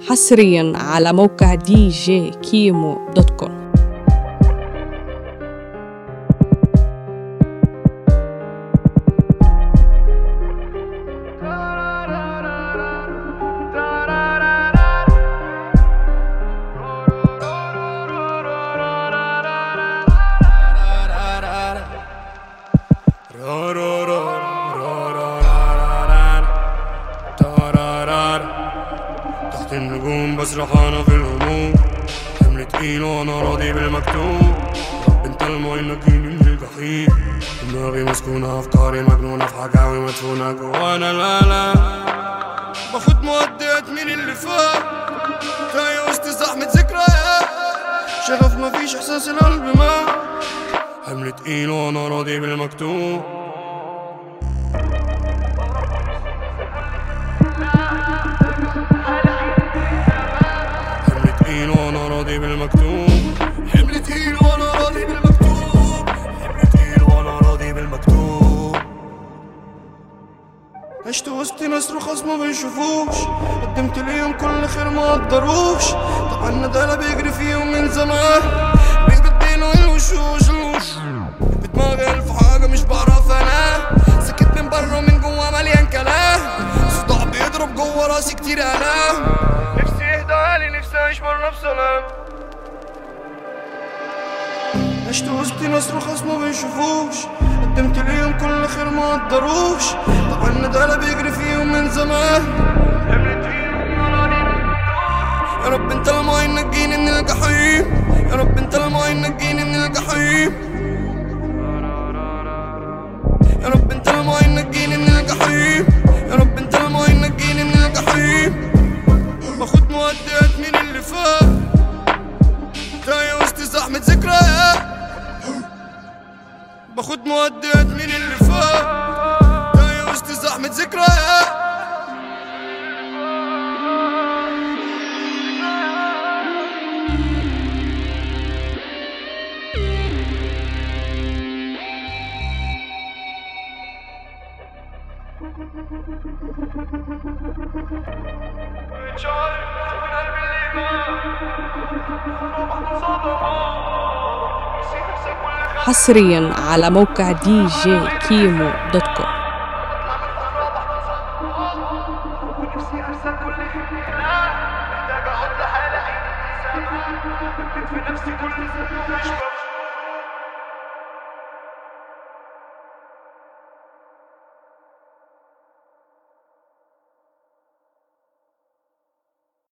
حصريا على موقع djkimo.com. تحت النجوم بسرحانة في الهموم، حمل تقيل وانا راضي بالمكتوب. رب انت المعين نجيني من الجحيم، دماغي مسكونة افكاري مجنونة في حكاوي مدفونة جوانا الالم. باخد مؤديات من اللي فات، تايه وسط زحمة ذكريات، شغف مفيش احساس القلب مات. حمل تقيل وانا راضي بالمكتوب. حمل تقيل وانا راضي بالمكتوب. حمل تقيل وانا راضي بالمكتوب. حمل تقيل وانا راضي بالمكتوب. عشت وسط ناس رخاص ما بيشوفوش، قدمت ليهم كل خير ما قدروش. طبعا ندالة بيجري فيهم من زمان، بيبدلوا الوشوش بدماغي الف حاجة مش بعرف انام. سكت من بره ومن جوا مليان كلام، صداع بيضرب جوا راسي كتير الام. نفسي يهدالي، نفسي اعيش مرة بسلام. عشت وسط ناس رخاص ما بيشوفوش، قدمت ليهم كل خير ما قدروش. طبعا ندالة بيجري فيهم من زمان. يا رب انت المعين نجيني من الجحيم، يا رب انت المعين نجيني من الجحيم، يا رب انت المعين نجيني من الجحيم، يا رب انت المعين نجيني من الجحيم. باخد مؤديات من اللي فات، تايه وسط زحمة ذكريات. باخد مؤديات من اللي فات، تايه وسط زحمة ذكريات. حصريا على موقع djkimo.com. نفسي ارسل كل محتاج اقعد لحالي، عيني في نفسي كل